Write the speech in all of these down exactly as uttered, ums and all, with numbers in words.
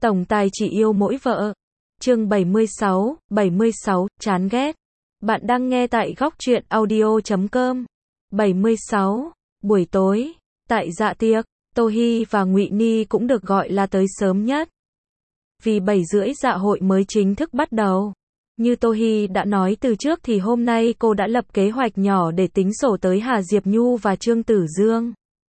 Tổng tài chỉ yêu mỗi vợ. Chương bảy mươi sáu, bảy mươi sáu, chán ghét. Bạn đang nghe tại góc truyện audio chấm com. bảy mươi sáu, buổi tối, tại dạ tiệc, Tô Hi và Ngụy Ni cũng được gọi là tới sớm nhất. Vì bảy rưỡi dạ hội mới chính thức bắt đầu. Như Tô Hi đã nói từ trước thì hôm nay cô đã lập kế hoạch nhỏ để tính sổ tới Hà Diệp Nhu và Trương Tử Dương.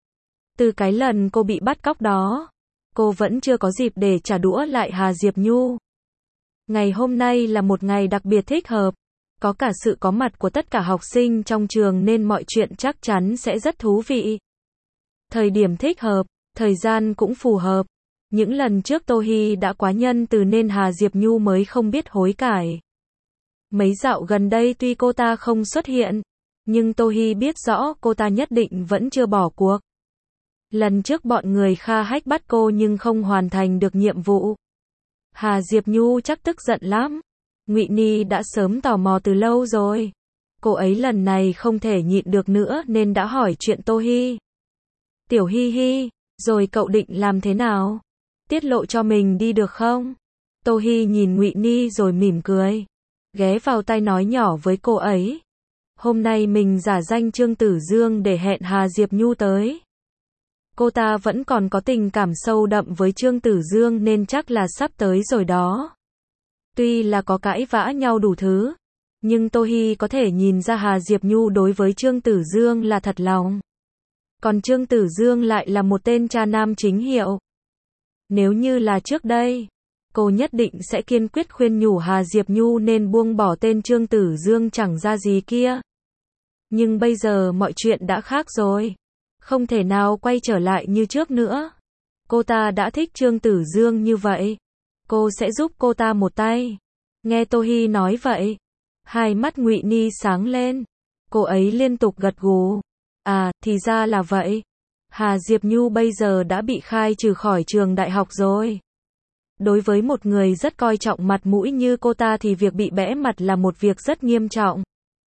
Từ cái lần cô bị bắt cóc đó, cô vẫn chưa có dịp để trả đũa lại Hà Diệp Nhu. Ngày hôm nay là một ngày đặc biệt thích hợp, có cả sự có mặt của tất cả học sinh trong trường nên mọi chuyện chắc chắn sẽ rất thú vị. Thời điểm thích hợp, thời gian cũng phù hợp. Những lần trước Tô Hi đã quá nhân từ nên Hà Diệp Nhu mới không biết hối cải. Mấy dạo gần đây tuy cô ta không xuất hiện, nhưng Tô Hi biết rõ cô ta nhất định vẫn chưa bỏ cuộc. Lần trước bọn người Kha Hách bắt cô nhưng không hoàn thành được nhiệm vụ. Hà Diệp Nhu chắc tức giận lắm. Ngụy Ni đã sớm tò mò từ lâu rồi. Cô ấy lần này không thể nhịn được nữa nên đã hỏi chuyện Tô Hi. Tiểu Hi Hi, rồi cậu định làm thế nào? Tiết lộ cho mình đi được không? Tô Hi nhìn Ngụy Ni rồi mỉm cười, ghé vào tai nói nhỏ với cô ấy. Hôm nay mình giả danh Trương Tử Dương để hẹn Hà Diệp Nhu tới. Cô ta vẫn còn có tình cảm sâu đậm với Trương Tử Dương nên chắc là sắp tới rồi đó. Tuy là có cãi vã nhau đủ thứ, nhưng Tô Hi có thể nhìn ra Hà Diệp Nhu đối với Trương Tử Dương là thật lòng. Còn Trương Tử Dương lại là một tên cha nam chính hiệu. Nếu như là trước đây, cô nhất định sẽ kiên quyết khuyên nhủ Hà Diệp Nhu nên buông bỏ tên Trương Tử Dương chẳng ra gì kia. Nhưng bây giờ mọi chuyện đã khác rồi. Không thể nào quay trở lại như trước nữa. Cô ta đã thích Trương Tử Dương như vậy. Cô sẽ giúp cô ta một tay. Nghe Tô Hi nói vậy, hai mắt Ngụy Ni sáng lên. Cô ấy liên tục gật gù. À, thì ra là vậy. Hà Diệp Nhu bây giờ đã bị khai trừ khỏi trường đại học rồi. Đối với một người rất coi trọng mặt mũi như cô ta thì việc bị bẽ mặt là một việc rất nghiêm trọng.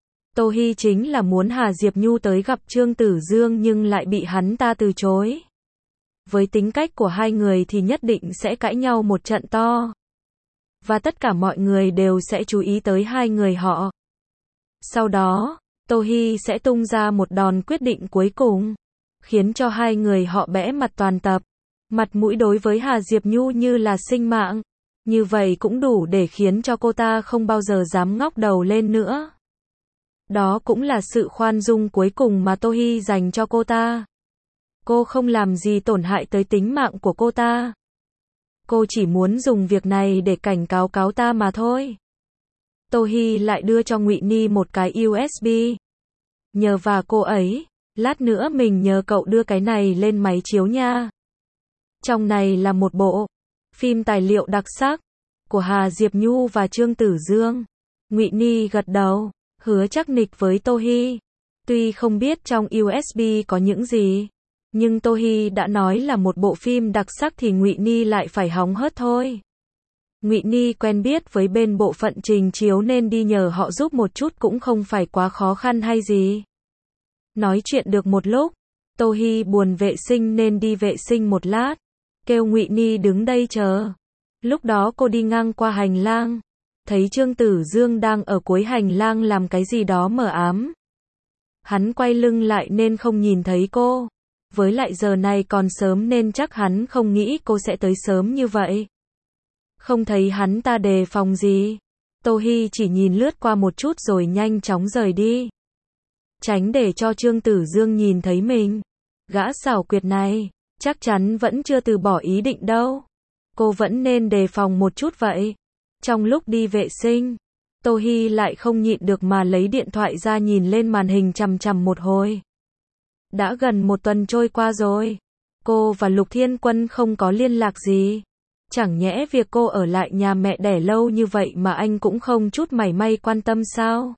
Tô Hi chính là muốn Hà Diệp Nhu tới gặp Trương Tử Dương nhưng lại bị hắn ta từ chối. Với tính cách của hai người thì nhất định sẽ cãi nhau một trận to. Và tất cả mọi người đều sẽ chú ý tới hai người họ. Sau đó, Tô Hi sẽ tung ra một đòn quyết định cuối cùng, khiến cho hai người họ bẽ mặt toàn tập. Mặt mũi đối với Hà Diệp Nhu như là sinh mạng. Như vậy cũng đủ để khiến cho cô ta không bao giờ dám ngóc đầu lên nữa. Đó cũng là sự khoan dung cuối cùng mà Tô Hi dành cho cô ta. Cô không làm gì tổn hại tới tính mạng của cô ta. Cô chỉ muốn dùng việc này để cảnh cáo cáo ta mà thôi. Tô Hi lại đưa cho Ngụy Ni một cái u ét bê. Nhờ và cô ấy, lát nữa mình nhờ cậu đưa cái này lên máy chiếu nha. Trong này là một bộ phim tài liệu đặc sắc của Hà Diệp Nhu và Trương Tử Dương. Ngụy Ni gật đầu, hứa chắc nịch với Tô Hi. Tuy không biết trong u ét bê có những gì, nhưng Tô Hi đã nói là một bộ phim đặc sắc thì Ngụy Ni lại phải hóng hớt thôi. Ngụy Ni quen biết với bên bộ phận trình chiếu nên đi nhờ họ giúp một chút cũng không phải quá khó khăn hay gì. Nói chuyện được một lúc, Tô Hi buồn vệ sinh nên đi vệ sinh một lát, kêu Ngụy Ni đứng đây chờ. Lúc đó cô đi ngang qua hành lang, thấy Trương Tử Dương đang ở cuối hành lang làm cái gì đó mờ ám. Hắn quay lưng lại nên không nhìn thấy cô. Với lại giờ này còn sớm nên chắc hắn không nghĩ cô sẽ tới sớm như vậy. Không thấy hắn ta đề phòng gì, Tô Hi chỉ nhìn lướt qua một chút rồi nhanh chóng rời đi. Tránh để cho Trương Tử Dương nhìn thấy mình. Gã xảo quyệt này, chắc chắn vẫn chưa từ bỏ ý định đâu. Cô vẫn nên đề phòng một chút vậy. Trong lúc đi vệ sinh, Tô Hi lại không nhịn được mà lấy điện thoại ra nhìn lên màn hình chằm chằm một hồi. Đã gần một tuần trôi qua rồi. Cô và Lục Thiên Quân không có liên lạc gì. Chẳng nhẽ việc cô ở lại nhà mẹ đẻ lâu như vậy mà anh cũng không chút mảy may quan tâm sao?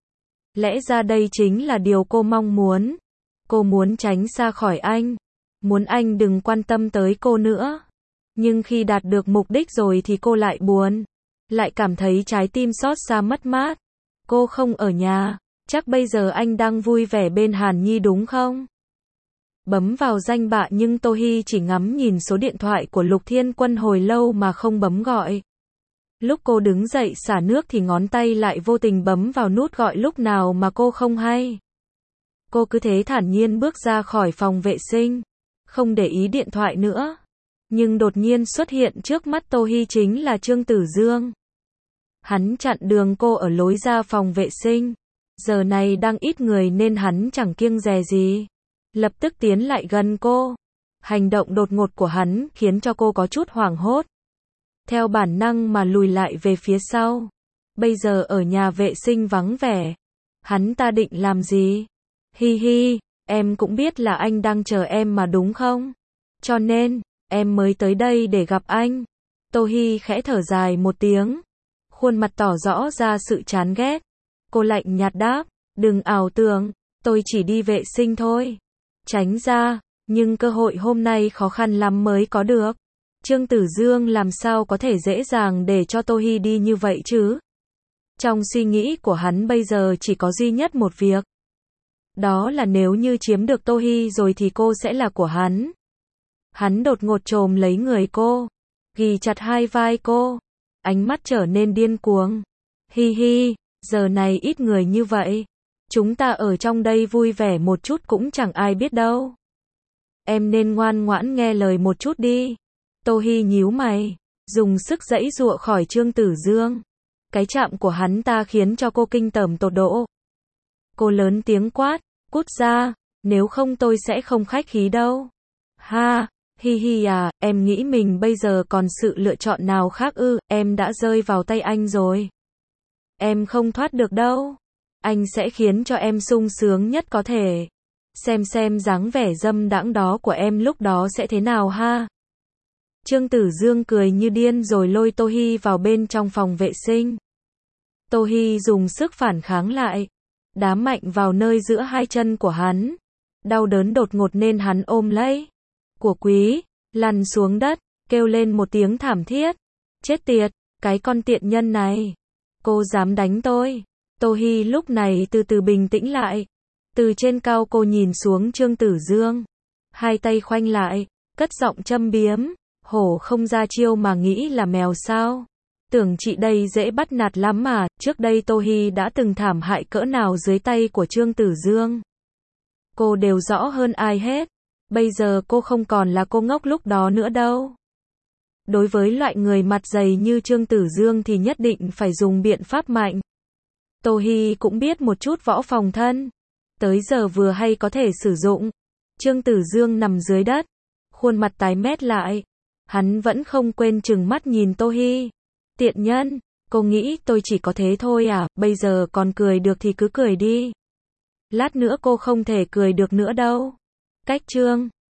Lẽ ra đây chính là điều cô mong muốn. Cô muốn tránh xa khỏi anh. Muốn anh đừng quan tâm tới cô nữa. Nhưng khi đạt được mục đích rồi thì cô lại buồn. Lại cảm thấy trái tim xót xa mất mát. Cô không ở nhà. Chắc bây giờ anh đang vui vẻ bên Hàn Nhi đúng không? bấm vào danh bạ nhưng Tô Hi chỉ ngắm nhìn số điện thoại của Lục Thiên Quân hồi lâu mà không bấm gọi. Lúc cô đứng dậy xả nước thì ngón tay lại vô tình bấm vào nút gọi lúc nào mà cô không hay. Cô cứ thế thản nhiên bước ra khỏi phòng vệ sinh, không để ý điện thoại nữa. Nhưng đột nhiên xuất hiện trước mắt Tô Hi chính là Trương Tử Dương. Hắn chặn đường cô ở lối ra phòng vệ sinh. Giờ này đang ít người nên hắn chẳng kiêng dè gì. Lập tức tiến lại gần cô. Hành động đột ngột của hắn khiến cho cô có chút hoảng hốt. Theo bản năng mà lùi lại về phía sau. Bây giờ ở nhà vệ sinh vắng vẻ. Hắn ta định làm gì? Hi hi, em cũng biết là anh đang chờ em mà đúng không? Cho nên, em mới tới đây để gặp anh. Tô Hi khẽ thở dài một tiếng. Khuôn mặt tỏ rõ ra sự chán ghét. Cô lạnh nhạt đáp, đừng ảo tưởng, tôi chỉ đi vệ sinh thôi. Tránh ra, nhưng cơ hội hôm nay khó khăn lắm mới có được. Trương Tử Dương làm sao có thể dễ dàng để cho Tô Hi đi như vậy chứ? Trong suy nghĩ của hắn bây giờ chỉ có duy nhất một việc. Đó là nếu như chiếm được Tô Hi rồi thì cô sẽ là của hắn. Hắn đột ngột chồm lấy người cô, ghì chặt hai vai cô, ánh mắt trở nên điên cuồng. Hi hi, giờ này ít người như vậy, chúng ta ở trong đây vui vẻ một chút cũng chẳng ai biết đâu. Em nên ngoan ngoãn nghe lời một chút đi. Tô Hi nhíu mày, dùng sức giãy giụa khỏi Trương Tử Dương. Cái chạm của hắn ta khiến cho cô kinh tởm tột độ. Cô lớn tiếng quát, cút ra, nếu không tôi sẽ không khách khí đâu. Ha, hi hi à, em nghĩ mình bây giờ còn sự lựa chọn nào khác ư? Em đã rơi vào tay anh rồi. Em không thoát được đâu. Anh sẽ khiến cho em sung sướng nhất có thể. Xem xem dáng vẻ dâm đãng đó của em lúc đó sẽ thế nào ha. Trương Tử Dương cười như điên rồi lôi Tô Hi vào bên trong phòng vệ sinh. Tô Hi dùng sức phản kháng lại, đá mạnh vào nơi giữa hai chân của hắn. Đau đớn đột ngột nên hắn ôm lấy của quý, lăn xuống đất, kêu lên một tiếng thảm thiết. Chết tiệt, cái con tiện nhân này. Cô dám đánh tôi. Tô Hi lúc này từ từ bình tĩnh lại. Từ trên cao cô nhìn xuống Trương Tử Dương. Hai tay khoanh lại, cất giọng châm biếm. Hổ không ra chiêu mà nghĩ là mèo sao? Tưởng chị đây dễ bắt nạt lắm mà, trước đây Tô Hi đã từng thảm hại cỡ nào dưới tay của Trương Tử Dương. Cô đều rõ hơn ai hết. Bây giờ cô không còn là cô ngốc lúc đó nữa đâu. Đối với loại người mặt dày như Trương Tử Dương thì nhất định phải dùng biện pháp mạnh. Tô Hi cũng biết một chút võ phòng thân. Tới giờ vừa hay có thể sử dụng. Trương Tử Dương nằm dưới đất. Khuôn mặt tái mét lại. Hắn vẫn không quên trừng mắt nhìn Tô Hi. Tiện nhân, cô nghĩ tôi chỉ có thế thôi à, bây giờ còn cười được thì cứ cười đi. Lát nữa cô không thể cười được nữa đâu. Cách Trương